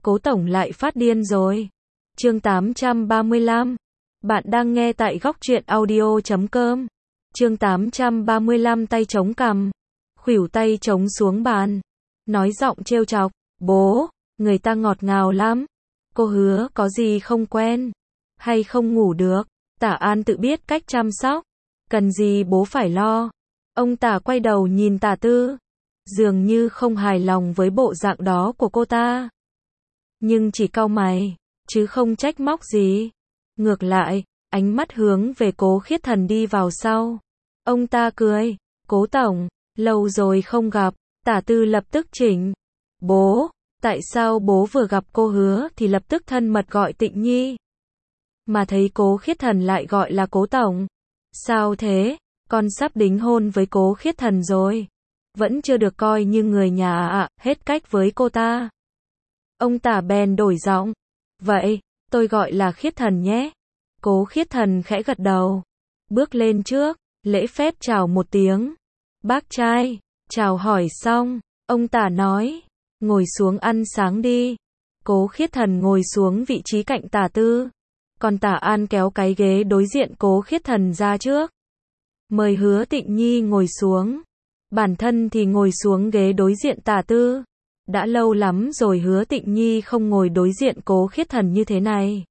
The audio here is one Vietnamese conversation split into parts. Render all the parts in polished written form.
Cố tổng lại phát điên rồi. Chương 835. Bạn đang nghe tại góc truyện audio.com. Chương 835 tay chống cằm, khuỷu tay chống xuống bàn, nói giọng trêu chọc, "Bố, người ta ngọt ngào lắm. Cô hứa có gì không quen, hay không ngủ được, Tả An tự biết cách chăm sóc, cần gì bố phải lo." Ông Tả quay đầu nhìn Tả Tư, dường như không hài lòng với bộ dạng đó của cô ta. Nhưng chỉ cau mày, chứ không trách móc gì. Ngược lại, ánh mắt hướng về Cố Khiết Thần đi vào sau. Ông ta cười, "Cố tổng, lâu rồi không gặp." Tả Tư lập tức chỉnh, "Bố, tại sao bố vừa gặp cô hứa thì lập tức thân mật gọi Tịnh Nhi, mà thấy Cố Khiết Thần lại gọi là Cố tổng? Sao thế, con sắp đính hôn với Cố Khiết Thần rồi, vẫn chưa được coi như người nhà à?" Hết cách với cô ta, ông Tả bèn đổi giọng, "Vậy, tôi gọi là Khiết Thần nhé." Cố Khiết Thần khẽ gật đầu, bước lên trước, lễ phép chào một tiếng. "Bác trai." Chào hỏi xong, ông Tả nói, "Ngồi xuống ăn sáng đi." Cố Khiết Thần ngồi xuống vị trí cạnh Tả Tư, còn Tả An kéo cái ghế đối diện Cố Khiết Thần ra trước, mời Hứa Tịnh Nhi ngồi xuống. Bản thân thì ngồi xuống ghế đối diện Tả Tư. Đã lâu lắm rồi Hứa Tịnh Nhi không ngồi đối diện Cố Khiết Thần như thế này.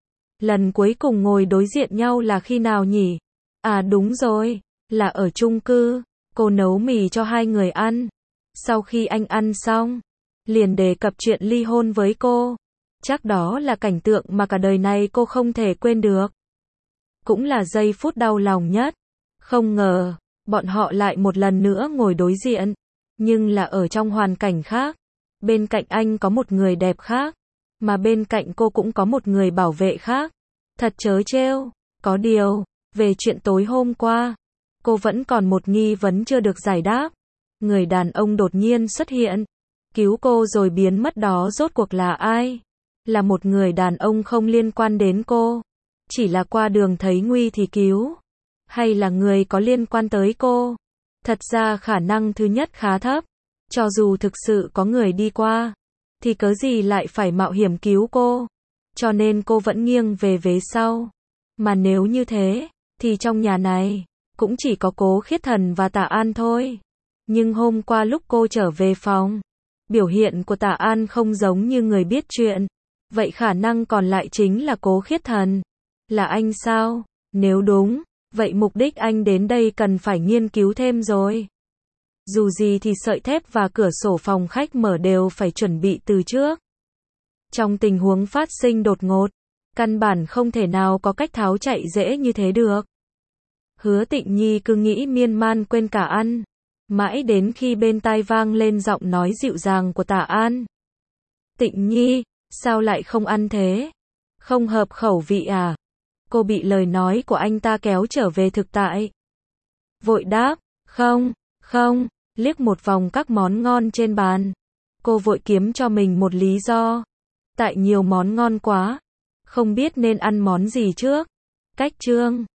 Lần cuối cùng ngồi đối diện nhau là khi nào nhỉ? À đúng rồi, là ở chung cư. Cô nấu mì cho hai người ăn. Sau khi anh ăn xong, liền đề cập chuyện ly hôn với cô. Chắc đó là cảnh tượng mà cả đời này cô không thể quên được. Cũng là giây phút đau lòng nhất. Không ngờ, bọn họ lại một lần nữa ngồi đối diện, nhưng là ở trong hoàn cảnh khác. Bên cạnh anh có một người đẹp khác, mà bên cạnh cô cũng có một người bảo vệ khác. Thật trớ trêu. Có điều, về chuyện tối hôm qua, cô vẫn còn một nghi vấn chưa được giải đáp. Người đàn ông đột nhiên xuất hiện, cứu cô rồi biến mất đó rốt cuộc là ai? Là một người đàn ông không liên quan đến cô, chỉ là qua đường thấy nguy thì cứu, hay là người có liên quan tới cô? Thật ra khả năng thứ nhất khá thấp. Cho dù thực sự có người đi qua, thì cớ gì lại phải mạo hiểm cứu cô? Cho nên cô vẫn nghiêng về vế sau. Mà nếu như thế, thì trong nhà này, cũng chỉ có Cố Khiết Thần và Tả An thôi. Nhưng hôm qua lúc cô trở về phòng, biểu hiện của Tả An không giống như người biết chuyện. Vậy khả năng còn lại chính là Cố Khiết Thần. Là anh sao? Nếu đúng, vậy mục đích anh đến đây cần phải nghiên cứu thêm rồi. Dù gì thì sợi thép và cửa sổ phòng khách mở đều phải chuẩn bị từ trước. Trong tình huống phát sinh đột ngột, căn bản không thể nào có cách tháo chạy dễ như thế được. Hứa Tịnh Nhi cứ nghĩ miên man quên cả ăn, mãi đến khi bên tai vang lên giọng nói dịu dàng của Tả An. "Tịnh Nhi, sao lại không ăn thế? Không hợp khẩu vị à?" Cô bị lời nói của anh ta kéo trở về thực tại. Vội đáp, "Không, không." Liếc một vòng các món ngon trên bàn, cô vội kiếm cho mình một lý do. Tại nhiều món ngon quá, không biết nên ăn món gì trước. Cách chương